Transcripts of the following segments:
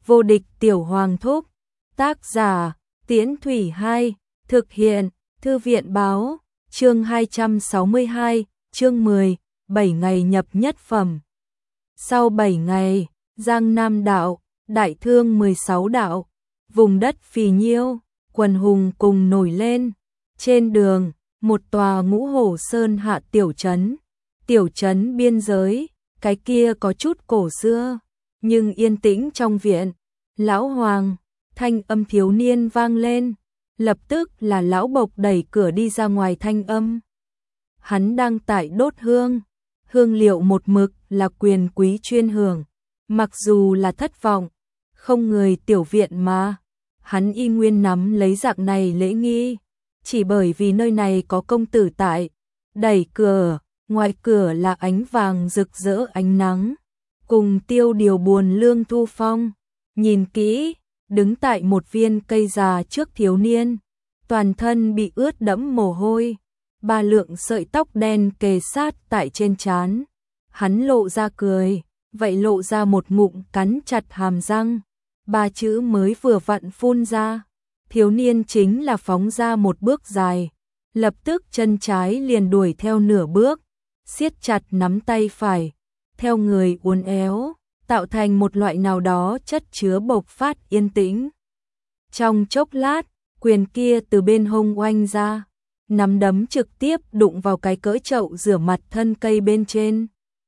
Vô địch tiểu hoàng thúc. Tác giả, Tiễn Thủy 2, thực hiện, Thư viện báo, chương 262, chương 10, 7 ngày nhập nhất phẩm. Sau 7 ngày, Giang Nam đạo, Đại Thương 16 đạo, vùng đất phì nhiêu, quần hùng cùng nổi lên. Trên đường, một tòa Ngũ Hổ Sơn hạ tiểu trấn biên giới, cái kia có chút cổ xưa, nhưng yên tĩnh trong viện. Lão Hoàng, thanh âm thiếu niên vang lên, lập tức là lão Bộc đẩy cửa đi ra ngoài thanh âm. Hắn đang tại đốt hương, hương liệu một mực là quyền quý chuyên hưởng, mặc dù là thất vọng, không người tiểu viện mà, hắn y nguyên nắm lấy dạng này lễ nghi, chỉ bởi vì nơi này có công tử tại. Đẩy cửa, ngoài cửa là ánh vàng rực rỡ ánh nắng, cùng tiêu điều buồn lương thu phong. Nhìn kỹ, đứng tại một viên cây già trước thiếu niên, toàn thân bị ướt đẫm mồ hôi, 3 lượng sợi tóc đen kề sát tại trên trán. Hắn lộ ra cười, vậy lộ ra một ngụm cắn chặt hàm răng, 3 chữ mới vừa vặn phun ra. Thiếu niên chính là phóng ra một bước dài, lập tức chân trái liền đuổi theo nửa bước, siết chặt nắm tay phải, theo người uốn éo, tạo thành một loại nào đó chất chứa bộc phát yên tĩnh. Trong chốc lát, quyền kia từ bên hông oanh ra, nắm đấm trực tiếp đụng vào cái cỡ chậu rửa mặt thân cây bên trên.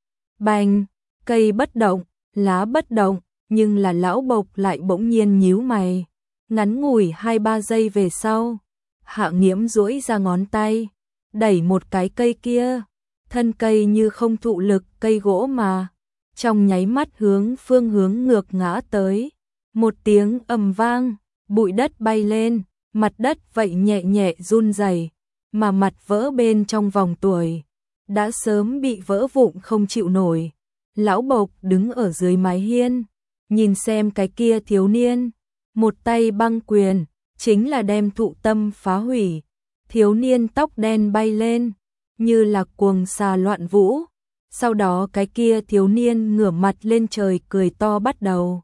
Bành, cây bất động, lá bất động, nhưng là lão Bộc lại bỗng nhiên nhíu mày. Ngắn ngủi 2-3 giây về sau, Hạ Nghiễm duỗi ra ngón tay, đẩy một cái cây kia, thân cây như không thụ lực cây gỗ mà, trong nháy mắt phương hướng ngược ngã tới. Một tiếng ầm vang, bụi đất bay lên, mặt đất vậy nhẹ nhẹ run rẩy, mà mặt vỡ bên trong vòng tuổi đã sớm bị vỡ vụn không chịu nổi. Lão Bộc đứng ở dưới mái hiên, nhìn xem cái kia thiếu niên, một tay băng quyền, chính là đem thụ tâm phá hủy. Thiếu niên tóc đen bay lên, như là cuồng xà loạn vũ. Sau đó cái kia thiếu niên ngửa mặt lên trời cười to bắt đầu.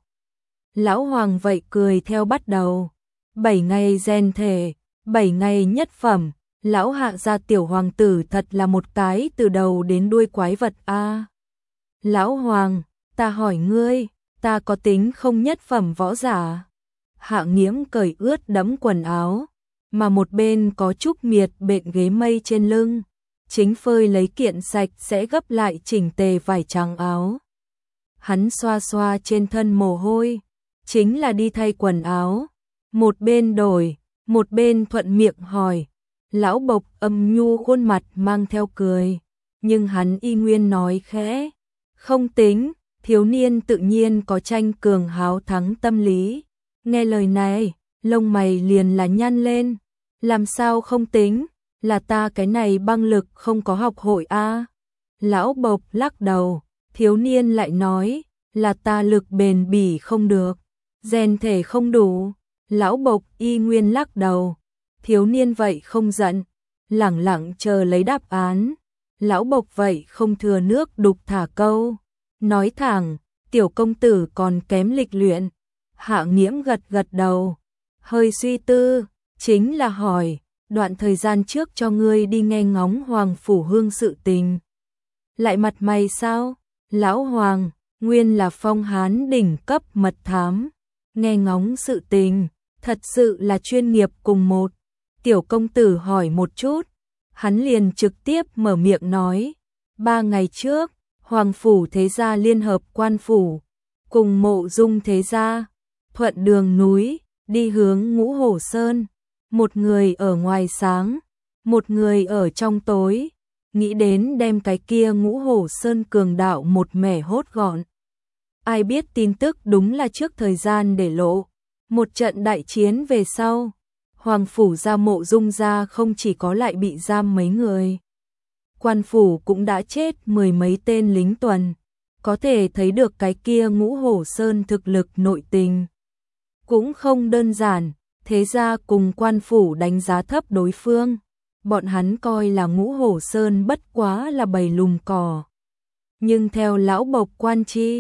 Lão Hoàng vậy cười theo bắt đầu. 7 ngày rèn thể, 7 ngày nhất phẩm, lão Hạ gia tiểu hoàng tử thật là một cái từ đầu đến đuôi quái vật a. Lão Hoàng, ta hỏi ngươi, ta có tính không nhất phẩm võ giả? Hạ Nghiễm cởi ướt đẫm quần áo, mà một bên có Trúc Miệt bện ghế mây trên lưng, chính phơi lấy kiện sạch sẽ gấp lại chỉnh tề vải trắng áo. Hắn xoa xoa trên thân mồ hôi, chính là đi thay quần áo, một bên đổi, một bên thuận miệng hỏi. Lão Bộc âm nhu khuôn mặt mang theo cười, nhưng hắn y nguyên nói khẽ, không tính. Thiếu niên tự nhiên có tranh cường háo thắng tâm lý. Nghe lời này, lông mày liền là nhăn lên. Làm sao không tính, là ta cái này băng lực không có học hội a. Lão Bộc lắc đầu, thiếu niên lại nói, là ta lực bền bỉ không được, rèn thể không đủ. Lão Bộc y nguyên lắc đầu, thiếu niên vậy không giận, lẳng lặng chờ lấy đáp án. Lão Bộc vậy không thừa nước đục thả câu, nói thẳng, tiểu công tử còn kém lịch luyện. Hạ Nghiễm gật gật đầu, hơi suy tư, chính là hỏi, đoạn thời gian trước cho ngươi đi nghe ngóng Hoàng Phủ Hương sự tình. Lại mặt mày sao? Lão Hoàng, nguyên là phong hán đỉnh cấp mật thám, nghe ngóng sự tình, thật sự là chuyên nghiệp cùng một. Tiểu công tử hỏi một chút, hắn liền trực tiếp mở miệng nói, 3 ngày trước, Hoàng Phủ Thế Gia liên hợp Quan Phủ, cùng Mộ Dung Thế Gia, thuận đường núi, đi hướng Ngũ Hổ Sơn. Một người ở ngoài sáng, một người ở trong tối, nghĩ đến đem cái kia Ngũ Hổ Sơn cường đạo một mẻ hốt gọn. Ai biết tin tức đúng là trước thời gian để lộ. Một trận đại chiến về sau, Hoàng Phủ gia Mộ Dung gia không chỉ có lại bị giam mấy người, Quan Phủ cũng đã chết 10 mấy tên lính tuần. Có thể thấy được cái kia Ngũ Hổ Sơn thực lực nội tình cũng không đơn giản. Thế ra cùng Quan Phủ đánh giá thấp đối phương, bọn hắn coi là Ngũ Hổ Sơn bất quá là bầy lùm cỏ. Nhưng theo lão Bộc quan chi,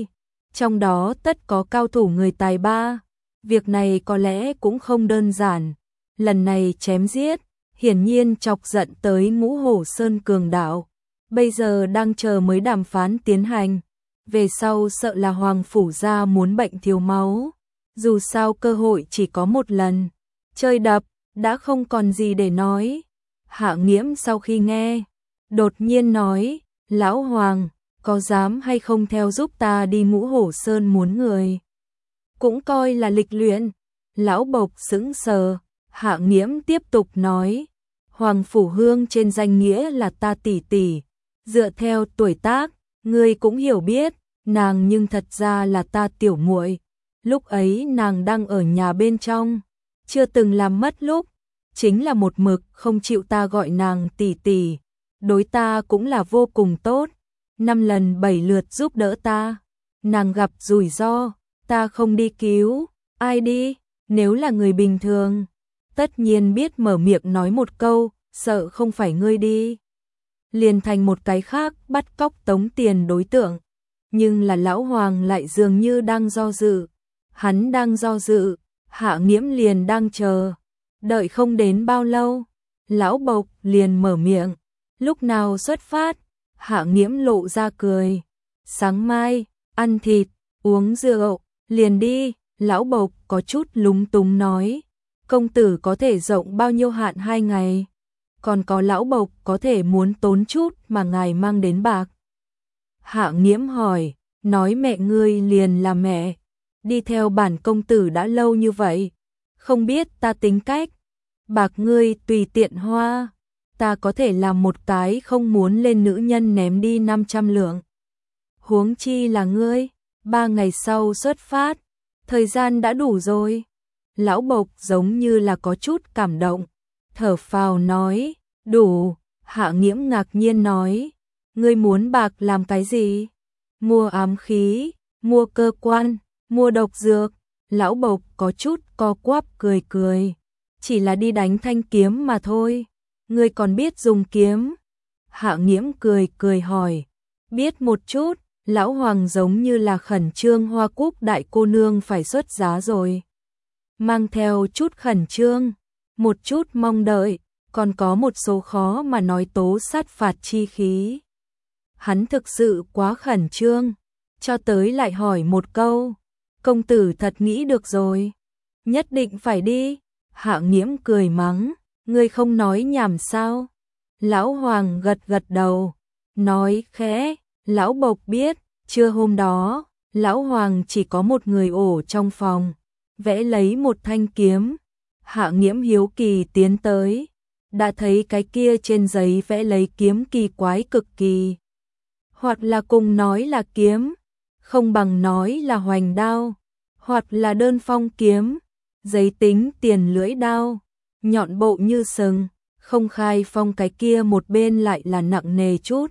trong đó tất có cao thủ người tài ba. Việc này có lẽ cũng không đơn giản. Lần này chém giết, hiển nhiên chọc giận tới Ngũ Hổ Sơn cường đạo. Bây giờ đang chờ mới đàm phán tiến hành. Về sau sợ là Hoàng Phủ gia muốn bệnh thiếu máu. Dù sao cơ hội chỉ có một lần. Chơi đập, đã không còn gì để nói. Hạ Nghiễm sau khi nghe, đột nhiên nói, Lão Hoàng, có dám hay không theo giúp ta đi Ngũ Hổ Sơn muốn người? Cũng coi là lịch luyện. Lão Bộc sững sờ, Hạ Nghiễm tiếp tục nói, Hoàng Phủ Hương trên danh nghĩa là ta tỷ tỷ, dựa theo tuổi tác, ngươi cũng hiểu biết, nàng nhưng thật ra là ta tiểu muội. Lúc ấy nàng đang ở nhà bên trong, chưa từng làm mất lúc, chính là một mực không chịu ta gọi nàng tỷ tỷ, đối ta cũng là vô cùng tốt, 5 lần 7 lượt giúp đỡ ta. Nàng gặp rủi ro, ta không đi cứu, ai đi? Nếu là người bình thường, tất nhiên biết mở miệng nói một câu, sợ không phải ngươi đi, liền thành một cái khác bắt cóc tống tiền đối tượng. Nhưng là Lão Hoàng lại dường như đang do dự. Hắn đang do dự, Hạ Nghiễm liền đang chờ. Đợi không đến bao lâu, Lão Bộc liền mở miệng. Lúc nào xuất phát? Hạ Nghiễm lộ ra cười. Sáng mai, ăn thịt, uống rượu, liền đi. Lão Bộc có chút lúng túng nói. Công tử có thể rộng bao nhiêu hạn 2 ngày? Còn có Lão Bộc có thể muốn tốn chút mà ngài mang đến bạc. Hạ Nghiễm hỏi, nói mẹ ngươi liền là mẹ. Đi theo bản công tử đã lâu như vậy, không biết ta tính cách. Bạc ngươi tùy tiện hoa, ta có thể làm một cái không muốn lên nữ nhân ném đi 500 lượng. Huống chi là ngươi, 3 ngày sau xuất phát, thời gian đã đủ rồi. Lão Bộc giống như là có chút cảm động, thở phào nói, đủ. Hạ Nghiễm ngạc nhiên nói, ngươi muốn bạc làm cái gì? Mua ám khí, mua cơ quan, mua độc dược. Lão Bộc có chút co quắp cười cười, chỉ là đi đánh thanh kiếm mà thôi. Ngươi còn biết dùng kiếm? Hạ Nghiễm cười cười hỏi, biết một chút. Lão Hoàng giống như là khẩn trương Hoa Cúc đại cô nương phải xuất giá rồi, mang theo chút khẩn trương, một chút mong đợi, còn có một số khó mà nói tố sát phạt chi khí. Hắn thực sự quá khẩn trương, cho tới lại hỏi một câu, công tử thật nghĩ được rồi, nhất định phải đi. Hạ Nghiễm cười mắng, ngươi không nói nhảm sao? Lão Hoàng gật gật đầu, nói khẽ, Lão Bộc biết, trưa hôm đó, Lão Hoàng chỉ có một người ổ trong phòng, vẽ lấy một thanh kiếm. Hạ Nghiễm hiếu kỳ tiến tới, đã thấy cái kia trên giấy vẽ lấy kiếm kỳ quái cực kỳ. Hoặc là cùng nói là kiếm, không bằng nói là hoành đao, hoặc là đơn phong kiếm, giấy tính tiền lưỡi đao, nhọn bộ như sừng, không khai phong cái kia một bên lại là nặng nề chút.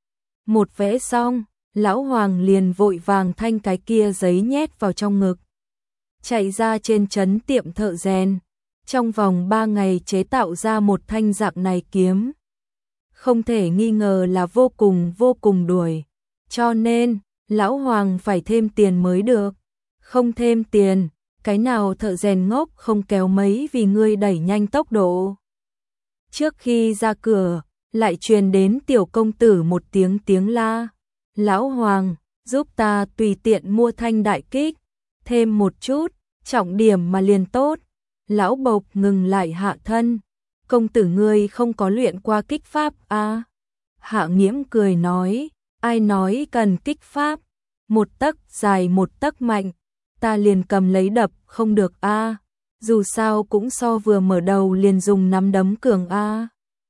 Một vẽ xong, Lão Hoàng liền vội vàng thanh cái kia giấy nhét vào trong ngực, chạy ra trên trấn tiệm thợ rèn, trong vòng 3 ngày chế tạo ra một thanh dạng này kiếm. Không thể nghi ngờ là vô cùng đuổi, cho nên Lão Hoàng phải thêm tiền mới được. Không thêm tiền, cái nào thợ rèn ngốc không kéo mấy vì ngươi đẩy nhanh tốc độ. Trước khi ra cửa, lại truyền đến tiểu công tử một tiếng la, Lão Hoàng, giúp ta tùy tiện mua thanh đại kích, thêm một chút, trọng điểm mà liền tốt. Lão Bộc ngừng lại hạ thân, công tử ngươi không có luyện qua kích pháp à? Hạ Nghiễm cười nói, ai nói cần kích pháp, 1 tấc dài 1 tấc mạnh, ta liền cầm lấy đập không được à? Dù sao cũng so vừa mở đầu liền dùng nắm đấm cường à?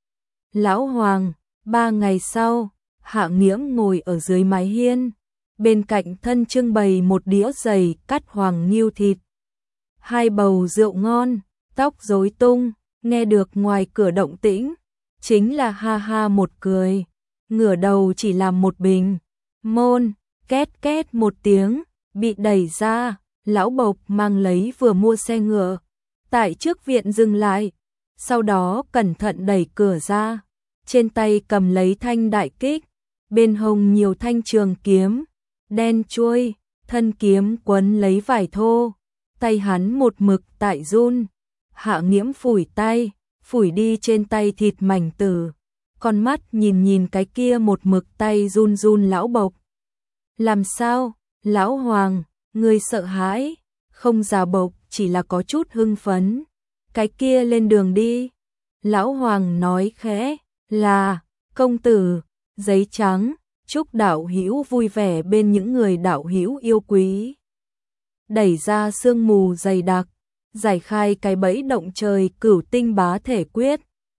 Lão Hoàng, 3 ngày sau, Hạ Nghiễm ngồi ở dưới mái hiên, bên cạnh thân trưng bày một đĩa dày cắt hoàng nghêu thịt, 2 bầu rượu ngon, tóc rối tung, nghe được ngoài cửa động tĩnh, chính là ha ha một cười, ngửa đầu chỉ làm một bình, môn, két két một tiếng, bị đẩy ra, Lão Bộc mang lấy vừa mua xe ngựa, tại trước viện dừng lại, sau đó cẩn thận đẩy cửa ra, trên tay cầm lấy thanh đại kích, bên hông nhiều thanh trường kiếm, đen chuôi, thân kiếm quấn lấy vải thô, tay hắn một mực tại run. Hạ Nghiễm phủi tay, phủi đi trên tay thịt mảnh tử, con mắt nhìn nhìn cái kia một mực tay run run lão bộc. Làm sao, lão Hoàng, ngươi sợ hãi? Không già bộc, chỉ là có chút hưng phấn. Cái kia lên đường đi. Lão Hoàng nói khẽ, là, công tử, giấy trắng, chúc đạo hữu vui vẻ bên những người đạo hữu yêu quý. Đẩy ra sương mù dày đặc, giải khai cái bẫy động trời Cửu Tinh Bá Thể Quyết.